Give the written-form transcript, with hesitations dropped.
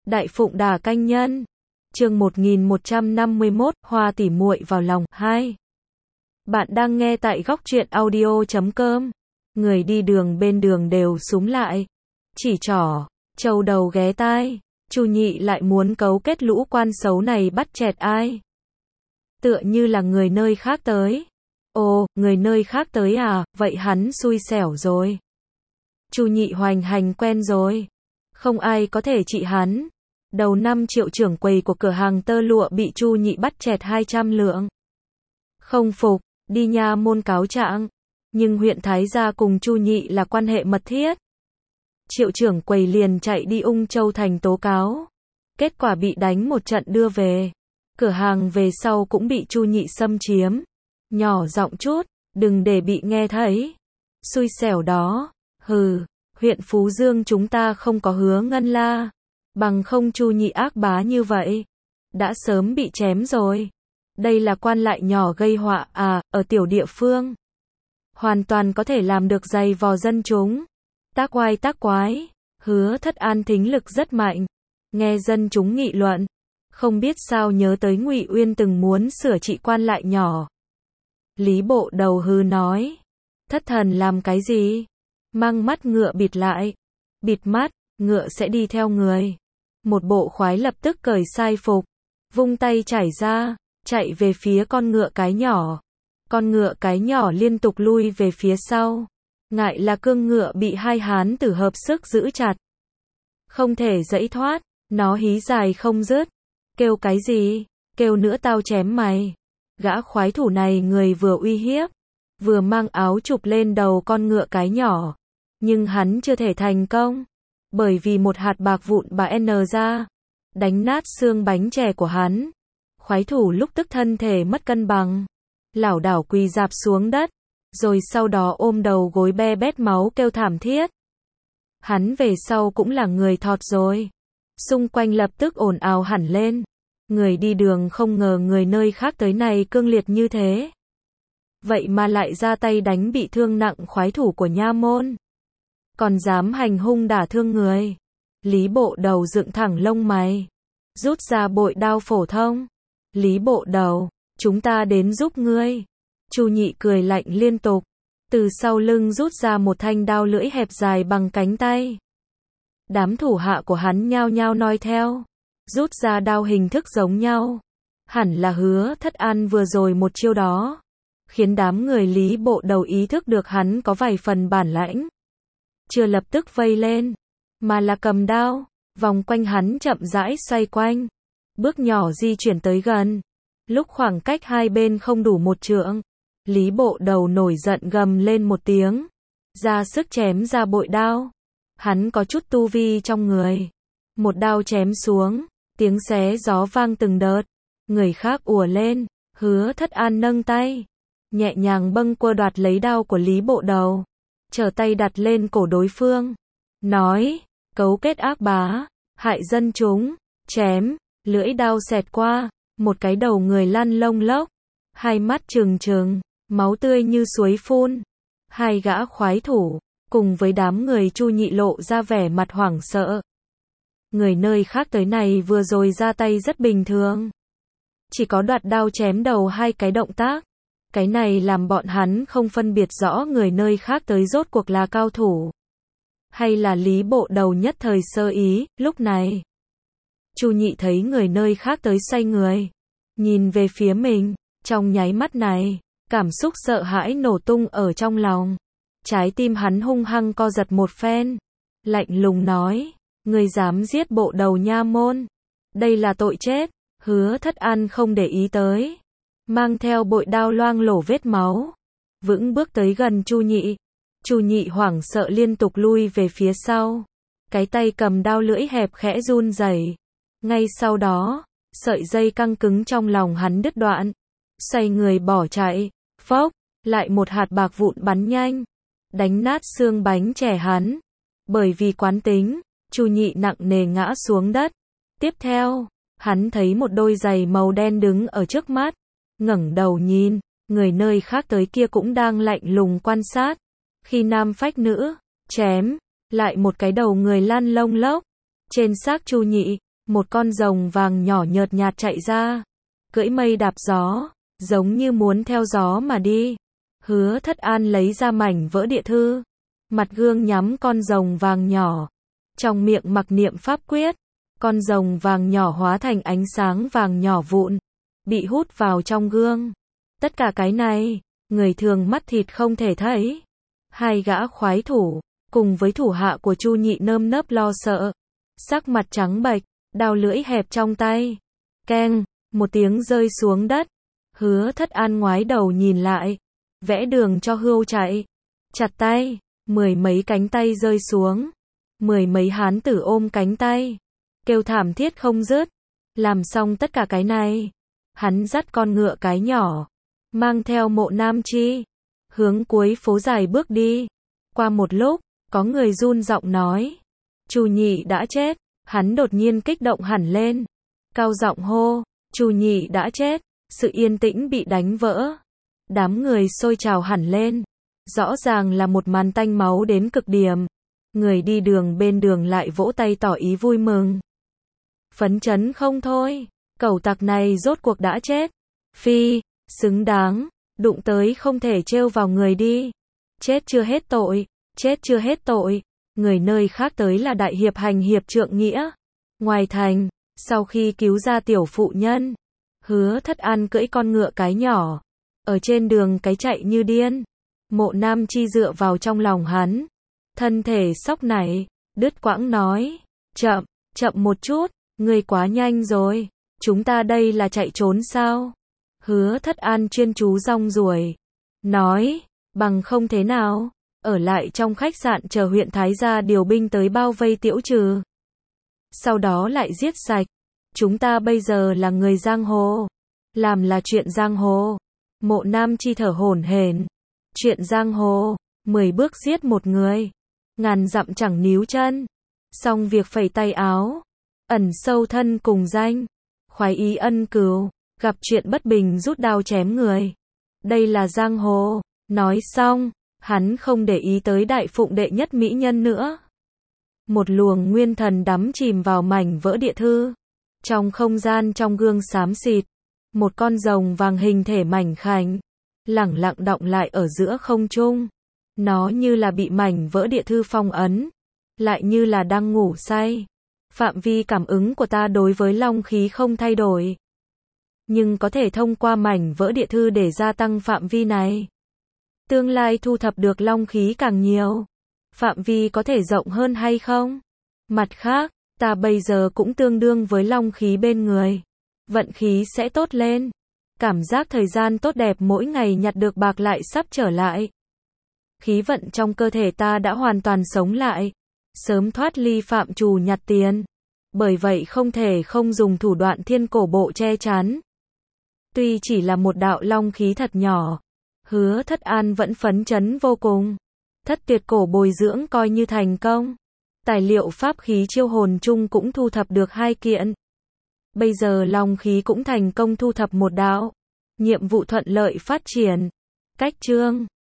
Đại Phụng Đà Canh Nhân. Chương 1151, Hoa tỉ muội vào lòng 2. Bạn đang nghe tại góc truyện audio.com. Người đi đường bên đường đều súm lại, chỉ trỏ, trâu đầu ghé tai. Chu Nhị lại muốn cấu kết lũ quan xấu này bắt chẹt ai? Tựa như là người nơi khác tới. Ồ, người nơi khác tới à, vậy hắn xui xẻo rồi. Chu Nhị hoành hành quen rồi, không ai có thể trị hắn. Đầu năm Triệu trưởng quầy của cửa hàng tơ lụa bị Chu Nhị bắt chẹt 200 lượng. Không phục, đi nha môn cáo trạng. Nhưng huyện Thái Gia cùng Chu Nhị là quan hệ mật thiết. Triệu trưởng quầy liền chạy đi Ung Châu thành tố cáo. Kết quả bị đánh một trận đưa về. Cửa hàng về sau cũng bị Chu Nhị xâm chiếm. Nhỏ giọng chút, đừng để bị nghe thấy. Xui xẻo đó. Hừ, huyện Phú Dương chúng ta không có Hứa Ngân La. Bằng không Chu Nhị ác bá như vậy, đã sớm bị chém rồi. Đây là quan lại nhỏ gây họa à, ở tiểu địa phương. Hoàn toàn có thể làm được giày vò dân chúng. Tác oai tác quái, Hứa Thất An thính lực rất mạnh. Nghe dân chúng nghị luận, không biết sao nhớ tới Ngụy Uyên từng muốn sửa trị quan lại nhỏ. Lý Bộ Đầu hừ nói, thất thần làm cái gì? Mang mắt ngựa bịt lại. Bịt mắt, ngựa sẽ đi theo người. Một bộ khoái lập tức cởi sai phục, vung tay chảy ra, chạy về phía con ngựa cái nhỏ. Con ngựa cái nhỏ liên tục lui về phía sau. Ngại là cương ngựa bị hai hán tử hợp sức giữ chặt, không thể giãy thoát, nó hí dài không dứt. Kêu cái gì? Kêu nữa tao chém mày. Gã khoái thủ này người vừa uy hiếp, vừa mang áo chụp lên đầu con ngựa cái nhỏ. Nhưng hắn chưa thể thành công, bởi vì một hạt bạc vụn bà N ra, đánh nát xương bánh chè của hắn. Khoái thủ lúc tức thân thể mất cân bằng, lảo đảo quỳ rạp xuống đất, rồi sau đó ôm đầu gối be bét máu kêu thảm thiết. Hắn về sau cũng là người thọt rồi. Xung quanh lập tức ồn ào hẳn lên. Người đi đường không ngờ người nơi khác tới này cương liệt như thế. Vậy mà lại ra tay đánh bị thương nặng khoái thủ của nha môn. Còn dám hành hung đả thương người. Lý Bộ Đầu dựng thẳng lông mày, rút ra bội đao phổ thông. Lý Bộ Đầu, chúng ta đến giúp ngươi. Chu Nhị cười lạnh liên tục, từ sau lưng rút ra một thanh đao lưỡi hẹp dài bằng cánh tay. Đám thủ hạ của hắn nhao nhao noi theo, rút ra đao hình thức giống nhau. Hẳn là Hứa Thất An vừa rồi một chiêu đó, khiến đám người Lý Bộ Đầu ý thức được hắn có vài phần bản lãnh. Chưa lập tức vây lên, mà là cầm đao, vòng quanh hắn chậm rãi xoay quanh, bước nhỏ di chuyển tới gần. Lúc khoảng cách hai bên không đủ một trượng, Lý Bộ Đầu nổi giận gầm lên một tiếng, ra sức chém ra bội đao. Hắn có chút tu vi trong người, một đao chém xuống, tiếng xé gió vang từng đợt. Người khác ùa lên, Hứa Thất An nâng tay, nhẹ nhàng bâng quơ đoạt lấy đao của Lý Bộ Đầu, trở tay đặt lên cổ đối phương, nói, cấu kết ác bá, hại dân chúng, chém. Lưỡi đao xẹt qua, một cái đầu người lăn lông lốc, hai mắt trừng trừng, máu tươi như suối phun. Hai gã khoái thủ, cùng với đám người Chu Nhị lộ ra vẻ mặt hoảng sợ. Người nơi khác tới này vừa rồi ra tay rất bình thường, chỉ có đoạt đao chém đầu hai cái động tác. Cái này làm bọn hắn không phân biệt rõ người nơi khác tới rốt cuộc là cao thủ, hay là Lý Bộ Đầu nhất thời sơ ý. Lúc này Chu Nhị thấy người nơi khác tới xoay người, nhìn về phía mình, trong nháy mắt này, cảm xúc sợ hãi nổ tung ở trong lòng. Trái tim hắn hung hăng co giật một phen, lạnh lùng nói, ngươi dám giết Bộ Đầu nha môn, đây là tội chết. Hứa Thất An không để ý tới, mang theo bội đao loang lổ vết máu, vững bước tới gần Chu Nhị. Chu Nhị hoảng sợ liên tục lui về phía sau, cái tay cầm đao lưỡi hẹp khẽ run rẩy. Ngay sau đó, sợi dây căng cứng trong lòng hắn đứt đoạn, xoay người bỏ chạy. Phốc, lại một hạt bạc vụn bắn nhanh, đánh nát xương bánh chè hắn. Bởi vì quán tính, Chu Nhị nặng nề ngã xuống đất. Tiếp theo, hắn thấy một đôi giày màu đen đứng ở trước mắt, ngẩng đầu nhìn, người nơi khác tới kia cũng đang lạnh lùng quan sát. Khi nam phách nữ, chém, lại một cái đầu người lăn lông lốc. Trên xác Chu Nhị, một con rồng vàng nhỏ nhợt nhạt chạy ra, cưỡi mây đạp gió, giống như muốn theo gió mà đi. Hứa Thất An lấy ra mảnh vỡ địa thư, mặt gương nhắm con rồng vàng nhỏ, trong miệng mặc niệm pháp quyết, con rồng vàng nhỏ hóa thành ánh sáng vàng nhỏ vụn, bị hút vào trong gương. Tất cả cái này, người thường mắt thịt không thể thấy. Hai gã khoái thủ, cùng với thủ hạ của Chu Nhị nơm nớp lo sợ, sắc mặt trắng bệch, đao lưỡi hẹp trong tay. Keng, một tiếng rơi xuống đất. Hứa Thất An ngoái đầu nhìn lại, vẽ đường cho Hưu chạy. Chặt tay, mười mấy cánh tay rơi xuống. Mười mấy hán tử ôm cánh tay, kêu thảm thiết không dứt. Làm xong tất cả cái này, hắn dắt con ngựa cái nhỏ, mang theo Mộ Nam Chi, hướng cuối phố dài bước đi. Qua một lúc, có người run giọng nói, Chu Nhị đã chết. Hắn đột nhiên kích động hẳn lên, cao giọng hô, Chu Nhị đã chết. Sự yên tĩnh bị đánh vỡ, đám người sôi trào hẳn lên. Rõ ràng là một màn tanh máu đến cực điểm. Người đi đường bên đường lại vỗ tay tỏ ý vui mừng, phấn chấn không thôi. Cẩu tặc này rốt cuộc đã chết. Phi, xứng đáng, đụng tới không thể trêu vào người đi. Chết chưa hết tội, chết chưa hết tội. Người nơi khác tới là đại hiệp hành hiệp trượng nghĩa. Ngoài thành, sau khi cứu ra tiểu phụ nhân, Hứa Thất An cưỡi con ngựa cái nhỏ, ở trên đường cái chạy như điên. Mộ Nam Chi dựa vào trong lòng hắn, thân thể sóc nảy, đứt quãng nói, chậm, chậm một chút, ngươi quá nhanh rồi, chúng ta đây là chạy trốn sao? Hứa Thất An chuyên chú rong ruổi, nói, bằng không thế nào, ở lại trong khách sạn chờ huyện Thái gia điều binh tới bao vây Tiễu Trừ. Sau đó lại giết sạch, chúng ta bây giờ là người giang hồ, làm là chuyện giang hồ. Mộ Nam Chi thở hổn hển, chuyện giang hồ, 10 bước giết một người, ngàn dặm chẳng níu chân. Xong việc phẩy tay áo, ẩn sâu thân cùng danh, khoái ý ân cừu, gặp chuyện bất bình rút đao chém người. Đây là giang hồ. Nói xong, hắn không để ý tới đại phụng đệ nhất mỹ nhân nữa. Một luồng nguyên thần đắm chìm vào mảnh vỡ địa thư. Trong không gian trong gương xám xịt, một con rồng vàng hình thể mảnh khảnh, lẳng lặng đọng lại ở giữa không trung. Nó như là bị mảnh vỡ địa thư phong ấn, lại như là đang ngủ say. Phạm vi cảm ứng của ta đối với long khí không thay đổi, nhưng có thể thông qua mảnh vỡ địa thư để gia tăng phạm vi này. Tương lai thu thập được long khí càng nhiều, phạm vi có thể rộng hơn hay không? Mặt khác, ta bây giờ cũng tương đương với long khí bên người, vận khí sẽ tốt lên. Cảm giác thời gian tốt đẹp mỗi ngày nhặt được bạc lại sắp trở lại. Khí vận trong cơ thể ta đã hoàn toàn sống lại, sớm thoát ly phạm trù nhặt tiền. Bởi vậy không thể không dùng thủ đoạn thiên cổ bộ che chắn. Tuy chỉ là một đạo long khí thật nhỏ, Hứa Thất An vẫn phấn chấn vô cùng. Thất tuyệt cổ bồi dưỡng coi như thành công. Tài liệu pháp khí chiêu hồn chung cũng thu thập được 2 kiện. Bây giờ long khí cũng thành công thu thập một đạo. Nhiệm vụ thuận lợi phát triển. Cách chương